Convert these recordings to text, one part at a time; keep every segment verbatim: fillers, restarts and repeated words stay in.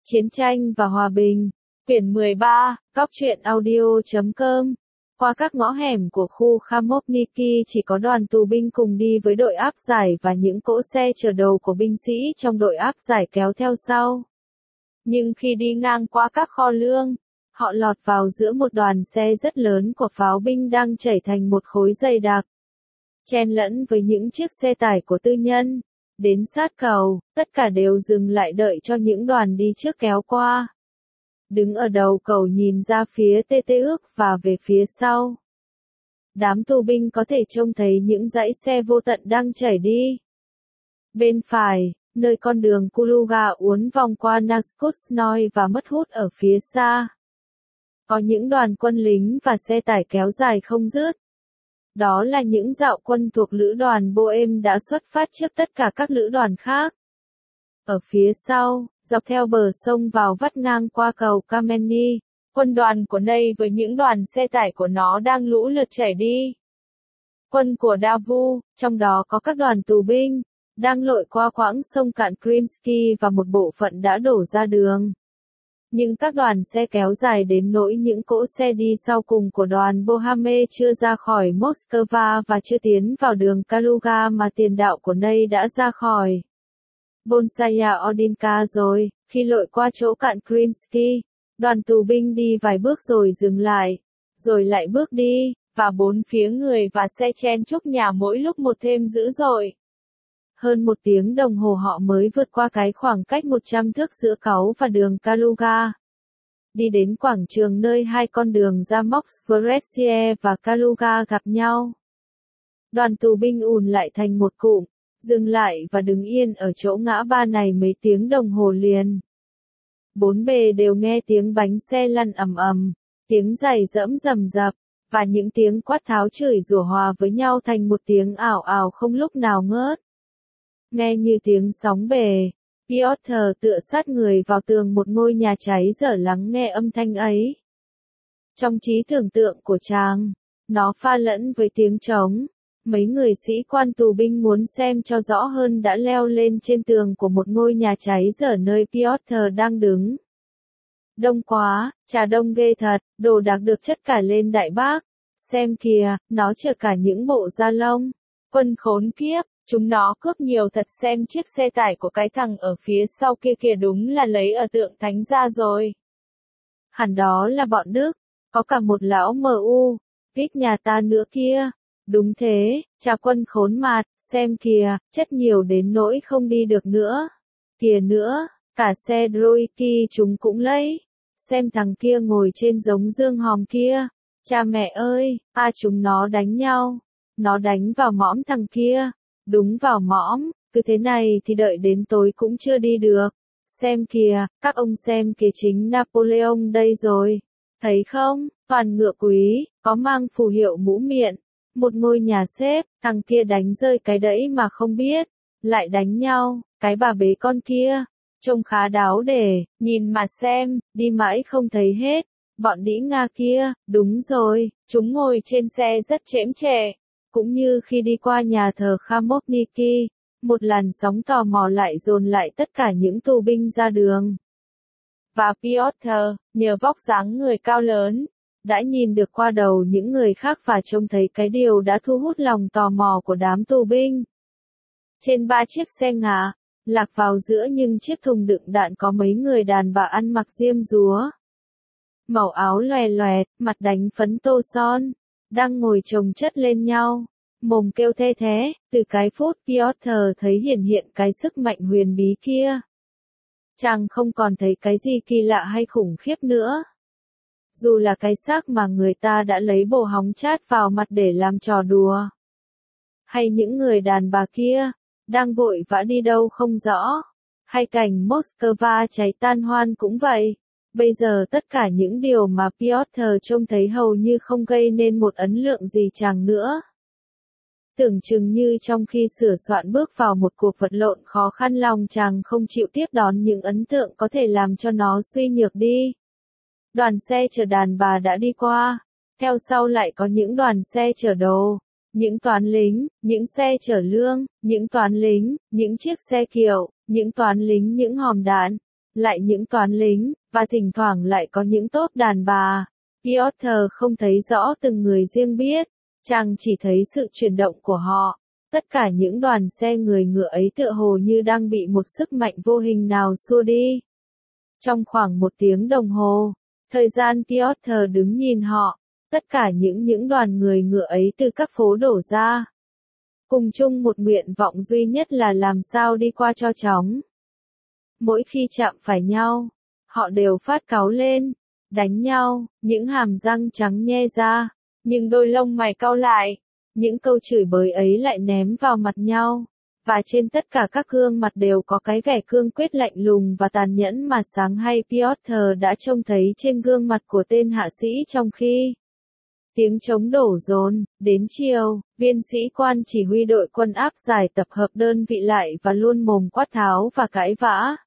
Chiến tranh và hòa bình. Quyển mười ba, góc truyện audio chấm com. Qua các ngõ hẻm của khu Khamovniki chỉ có đoàn tù binh cùng đi với đội áp giải và những cỗ xe chở đầu của binh sĩ trong đội áp giải kéo theo sau. Nhưng khi đi ngang qua các kho lương, họ lọt vào giữa một đoàn xe rất lớn của pháo binh đang chảy thành một khối dày đặc, chen lẫn với những chiếc xe tải của tư nhân. Đến sát cầu, tất cả đều dừng lại đợi cho những đoàn đi trước kéo qua. Đứng ở đầu cầu nhìn ra phía tê tê ước và về phía sau, đám tù binh có thể trông thấy những dãy xe vô tận đang chảy đi. Bên phải, nơi con đường Kuluga uốn vòng qua Naskutnoy và mất hút ở phía xa, có những đoàn quân lính và xe tải kéo dài không dứt. Đó là những dạo quân thuộc lữ đoàn Bohem đã xuất phát trước tất cả các lữ đoàn khác. Ở phía sau, dọc theo bờ sông vào vắt ngang qua cầu Kameny, quân đoàn của Ney với những đoàn xe tải của nó đang lũ lượt chảy đi. Quân của Davu, trong đó có các đoàn tù binh, đang lội qua quãng sông cạn Krimsky và một bộ phận đã đổ ra đường. Nhưng các đoàn xe kéo dài đến nỗi những cỗ xe đi sau cùng của đoàn Boheme chưa ra khỏi Moscow và chưa tiến vào đường Kaluga mà tiền đạo của Ney đã ra khỏi Bolshaya Odinka rồi. Khi lội qua chỗ cạn Krimsky, đoàn tù binh đi vài bước rồi dừng lại, rồi lại bước đi, và bốn phía người và xe chen chúc nhà mỗi lúc một thêm dữ dội. Hơn một tiếng đồng hồ họ mới vượt qua cái khoảng cách một trăm thước giữa cáu và đường Kaluga. Đi đến quảng trường nơi hai con đường ra Moskvoretsie và Kaluga gặp nhau. Đoàn tù binh ùn lại thành một cụm, dừng lại và đứng yên ở chỗ ngã ba này mấy tiếng đồng hồ liền. Bốn bề đều nghe tiếng bánh xe lăn ầm ầm, tiếng giày dẫm rầm rập, và những tiếng quát tháo chửi rủa hòa với nhau thành một tiếng ảo ảo không lúc nào ngớt. Nghe như tiếng sóng bề, Piotr tựa sát người vào tường một ngôi nhà cháy dở lắng nghe âm thanh ấy. Trong trí tưởng tượng của chàng, nó pha lẫn với tiếng trống. Mấy người sĩ quan tù binh muốn xem cho rõ hơn đã leo lên trên tường của một ngôi nhà cháy dở nơi Piotr đang đứng. Đông quá, trà đông ghê thật, đồ đạc được chất cả lên đại bác. Xem kìa, nó chở cả những bộ da lông. Quân khốn kiếp, chúng nó cướp nhiều thật, xem chiếc xe tải của cái thằng ở phía sau kia kìa, đúng là lấy ở tượng thánh ra rồi. Hẳn đó là bọn Đức, có cả một lão em u, kích nhà ta nữa kia. Đúng thế, cha quân khốn mạt, xem kìa, chất nhiều đến nỗi không đi được nữa. Kìa nữa, cả xe Droiki chúng cũng lấy. Xem thằng kia ngồi trên giống dương hòm kia. Cha mẹ ơi, à chúng nó đánh nhau. Nó đánh vào mõm thằng kia. Đúng vào mõm, cứ thế này thì đợi đến tối cũng chưa đi được. Xem kìa, các ông xem kìa, chính Napoleon đây rồi. Thấy không, toàn ngựa quý, có mang phù hiệu mũ miện. Một ngôi nhà xếp, thằng kia đánh rơi cái đẫy mà không biết, lại đánh nhau, cái bà bế con kia, trông khá đáo để, nhìn mà xem, đi mãi không thấy hết, bọn đĩ Nga kia, đúng rồi, chúng ngồi trên xe rất chễm chệ, cũng như khi đi qua nhà thờ Khamovniki, một làn sóng tò mò lại dồn lại tất cả những tù binh ra đường. Và Piotr, nhờ vóc dáng người cao lớn, đã nhìn được qua đầu những người khác và trông thấy cái điều đã thu hút lòng tò mò của đám tù binh. Trên ba chiếc xe ngả, lạc vào giữa những chiếc thùng đựng đạn có mấy người đàn bà ăn mặc diêm dúa. Màu áo lòe loẹt, mặt đánh phấn tô son, đang ngồi chồng chất lên nhau, mồm kêu the thé, từ cái phút Piotr thấy hiển hiện cái sức mạnh huyền bí kia. Chàng không còn thấy cái gì kỳ lạ hay khủng khiếp nữa. Dù là cái xác mà người ta đã lấy bồ hóng chát vào mặt để làm trò đùa. Hay những người đàn bà kia, đang vội vã đi đâu không rõ. Hay cảnh Moscow cháy tan hoan cũng vậy. Bây giờ tất cả những điều mà Piotr trông thấy hầu như không gây nên một ấn lượng gì chàng nữa. Tưởng chừng như trong khi sửa soạn bước vào một cuộc vật lộn khó khăn, lòng chàng không chịu tiếp đón những ấn tượng có thể làm cho nó suy nhược đi. Đoàn xe chở đàn bà đã đi qua, theo sau lại có những đoàn xe chở đồ, những toán lính, những xe chở lương, những toán lính, những chiếc xe kiệu, những toán lính, những hòm đạn, lại những toán lính, và thỉnh thoảng lại có những tốp đàn bà. Piotr không thấy rõ từng người riêng biết, chàng chỉ thấy sự chuyển động của họ. Tất cả những đoàn xe người ngựa ấy tựa hồ như đang bị một sức mạnh vô hình nào xua đi. Trong khoảng một tiếng đồng hồ, thời gian Piotr đứng nhìn họ, tất cả những những đoàn người ngựa ấy từ các phố đổ ra. Cùng chung một nguyện vọng duy nhất là làm sao đi qua cho chóng. Mỗi khi chạm phải nhau, họ đều phát cáu lên, đánh nhau, những hàm răng trắng nhe ra, nhưng đôi lông mày cau lại, những câu chửi bới ấy lại ném vào mặt nhau, và trên tất cả các gương mặt đều có cái vẻ cương quyết lạnh lùng và tàn nhẫn mà sáng hay Piotr đã trông thấy trên gương mặt của tên hạ sĩ trong khi tiếng trống đổ dồn. Đến chiều, viên sĩ quan chỉ huy đội quân áp giải tập hợp đơn vị lại và luôn mồm quát tháo và cãi vã.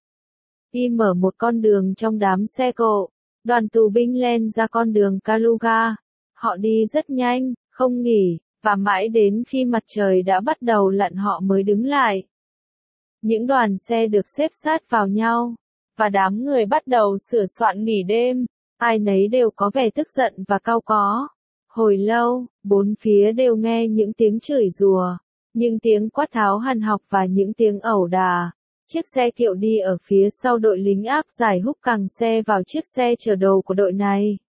Y mở một con đường trong đám xe cộ, đoàn tù binh len ra con đường Kaluga. Họ đi rất nhanh, không nghỉ, và mãi đến khi mặt trời đã bắt đầu lặn họ mới đứng lại. Những đoàn xe được xếp sát vào nhau, và đám người bắt đầu sửa soạn nghỉ đêm, ai nấy đều có vẻ tức giận và cau có. Hồi lâu, bốn phía đều nghe những tiếng chửi rủa, những tiếng quát tháo hằn học và những tiếng ẩu đả. Chiếc xe kiệu đi ở phía sau đội lính áp giải húc cằng xe vào chiếc xe chở đồ của đội này,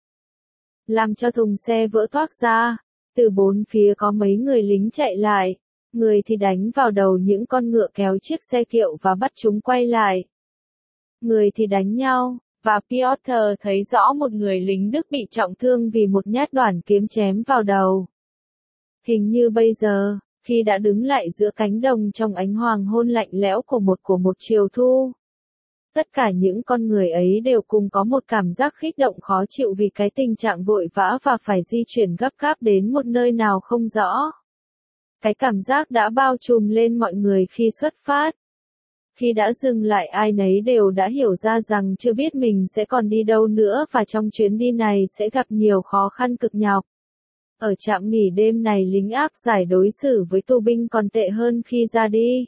làm cho thùng xe vỡ toác ra. Từ bốn phía có mấy người lính chạy lại, người thì đánh vào đầu những con ngựa kéo chiếc xe kiệu và bắt chúng quay lại. Người thì đánh nhau, và Piotr thấy rõ một người lính Đức bị trọng thương vì một nhát đoản kiếm chém vào đầu. Hình như bây giờ, khi đã đứng lại giữa cánh đồng trong ánh hoàng hôn lạnh lẽo của một của một chiều thu, tất cả những con người ấy đều cùng có một cảm giác kích động khó chịu vì cái tình trạng vội vã và phải di chuyển gấp gáp đến một nơi nào không rõ. Cái cảm giác đã bao trùm lên mọi người khi xuất phát. Khi đã dừng lại, ai nấy đều đã hiểu ra rằng chưa biết mình sẽ còn đi đâu nữa và trong chuyến đi này sẽ gặp nhiều khó khăn cực nhọc. Ở trạm nghỉ đêm này, lính áp giải đối xử với tù binh còn tệ hơn khi ra đi.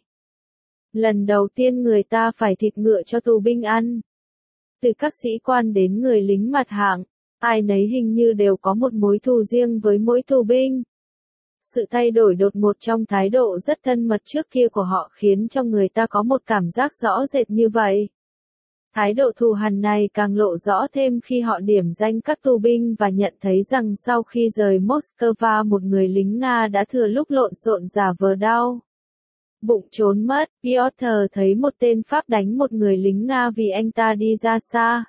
Lần đầu tiên người ta phải thịt ngựa cho tù binh ăn. Từ các sĩ quan đến người lính mặt hạng, ai nấy hình như đều có một mối thù riêng với mỗi tù binh. Sự thay đổi đột ngột trong thái độ rất thân mật trước kia của họ khiến cho người ta có một cảm giác rõ rệt như vậy. Thái độ thù hằn này càng lộ rõ thêm khi họ điểm danh các tù binh và nhận thấy rằng sau khi rời Moscow, một người lính Nga đã thừa lúc lộn xộn giả vờ đau bụng trốn mất. Piotr thấy một tên Pháp đánh một người lính Nga vì anh ta đi ra xa,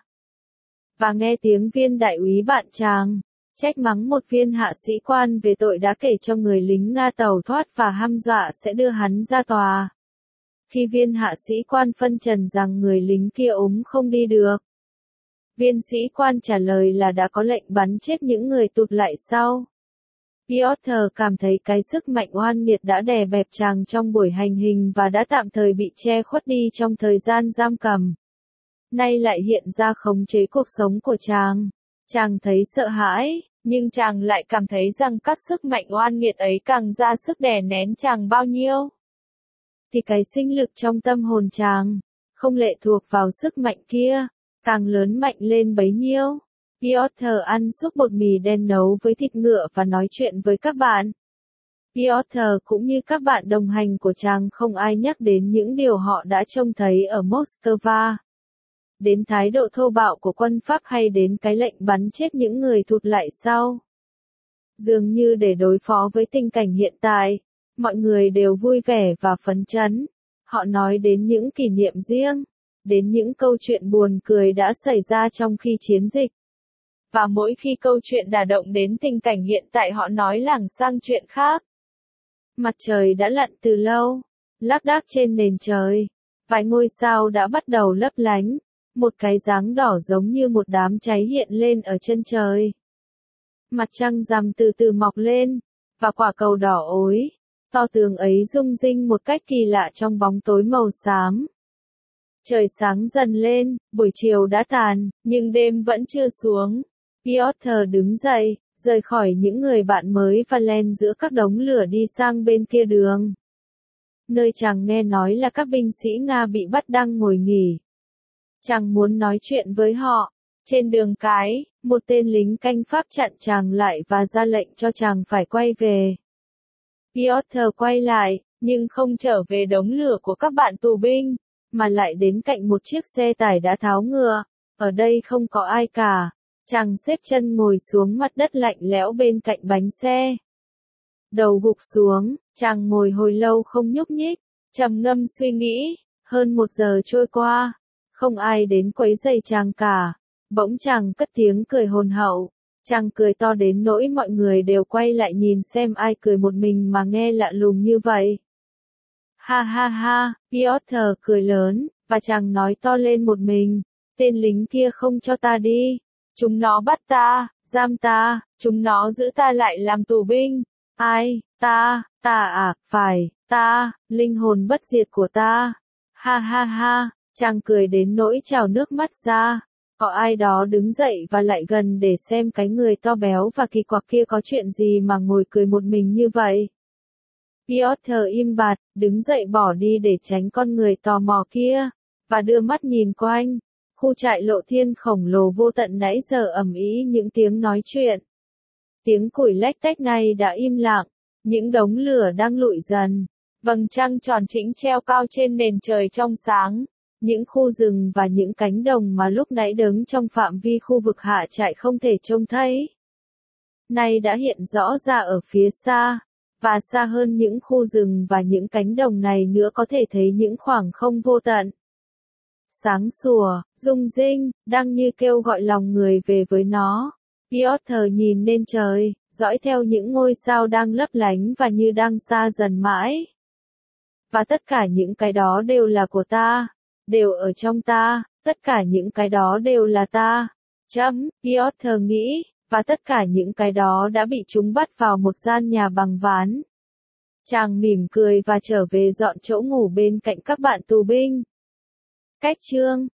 và nghe tiếng viên đại úy bạn chàng trách mắng một viên hạ sĩ quan về tội đã kể cho người lính Nga tẩu thoát và hăm dọa sẽ đưa hắn ra tòa. Khi viên hạ sĩ quan phân trần rằng người lính kia ốm không đi được, viên sĩ quan trả lời là đã có lệnh bắn chết những người tụt lại sau. Piotr cảm thấy cái sức mạnh oan nghiệt đã đè bẹp chàng trong buổi hành hình và đã tạm thời bị che khuất đi trong thời gian giam cầm. Nay lại hiện ra khống chế cuộc sống của chàng. Chàng thấy sợ hãi, nhưng chàng lại cảm thấy rằng các sức mạnh oan nghiệt ấy càng ra sức đè nén chàng bao nhiêu, thì cái sinh lực trong tâm hồn chàng, không lệ thuộc vào sức mạnh kia, càng lớn mạnh lên bấy nhiêu. Piotr ăn súp bột mì đen nấu với thịt ngựa và nói chuyện với các bạn. Piotr cũng như các bạn đồng hành của chàng không ai nhắc đến những điều họ đã trông thấy ở Moscow. Đến thái độ thô bạo của quân Pháp hay đến cái lệnh bắn chết những người thụt lại sau. Dường như để đối phó với tình cảnh hiện tại, mọi người đều vui vẻ và phấn chấn. Họ nói đến những kỷ niệm riêng, đến những câu chuyện buồn cười đã xảy ra trong khi chiến dịch. Và mỗi khi câu chuyện đả động đến tình cảnh hiện tại, họ nói lảng sang chuyện khác. Mặt trời đã lặn từ lâu, lác đác trên nền trời. Vài ngôi sao đã bắt đầu lấp lánh. Một cái dáng đỏ giống như một đám cháy hiện lên ở chân trời. Mặt trăng rằm từ từ mọc lên, và quả cầu đỏ ối, to tướng ấy rung rinh một cách kỳ lạ trong bóng tối màu xám. Trời sáng dần lên, buổi chiều đã tàn, nhưng đêm vẫn chưa xuống. Piotr đứng dậy, rời khỏi những người bạn mới và len giữa các đống lửa đi sang bên kia đường. Nơi chàng nghe nói là các binh sĩ Nga bị bắt đang ngồi nghỉ. Chàng muốn nói chuyện với họ. Trên đường cái, một tên lính canh Pháp chặn chàng lại và ra lệnh cho chàng phải quay về. Piotr quay lại, nhưng không trở về đống lửa của các bạn tù binh, mà lại đến cạnh một chiếc xe tải đã tháo ngựa. Ở đây không có ai cả. Chàng xếp chân ngồi xuống mặt đất lạnh lẽo bên cạnh bánh xe. Đầu gục xuống, chàng ngồi hồi lâu không nhúc nhích, trầm ngâm suy nghĩ. Hơn một giờ trôi qua, không ai đến quấy rầy chàng cả. Bỗng chàng cất tiếng cười hồn hậu. Chàng cười to đến nỗi mọi người đều quay lại nhìn xem ai cười một mình mà nghe lạ lùng như vậy. Ha ha ha, Piotr cười lớn, và chàng nói to lên một mình. Tên lính kia không cho ta đi. Chúng nó bắt ta, giam ta, chúng nó giữ ta lại làm tù binh. Ai, ta, ta à, phải, ta, linh hồn bất diệt của ta. Ha ha ha, chàng cười đến nỗi trào nước mắt ra. Có ai đó đứng dậy và lại gần để xem cái người to béo và kỳ quặc kia có chuyện gì mà ngồi cười một mình như vậy. Piotr im bặt, đứng dậy bỏ đi để tránh con người tò mò kia, và đưa mắt nhìn quanh. Khu trại Lộ Thiên khổng lồ vô tận nãy giờ ầm ĩ những tiếng nói chuyện. Tiếng củi lách tách này đã im lặng, những đống lửa đang lụi dần, vầng trăng tròn trĩnh treo cao trên nền trời trong sáng. Những khu rừng và những cánh đồng mà lúc nãy đứng trong phạm vi khu vực hạ trại không thể trông thấy, nay đã hiện rõ ra ở phía xa, và xa hơn những khu rừng và những cánh đồng này nữa có thể thấy những khoảng không vô tận. Sáng sủa, rung rinh, đang như kêu gọi lòng người về với nó. Piotr nhìn lên trời, dõi theo những ngôi sao đang lấp lánh và như đang xa dần mãi. Và tất cả những cái đó đều là của ta, đều ở trong ta, tất cả những cái đó đều là ta. Chấm, Piotr nghĩ, và tất cả những cái đó đã bị chúng bắt vào một gian nhà bằng ván. Chàng mỉm cười và trở về dọn chỗ ngủ bên cạnh các bạn tù binh. Cách chương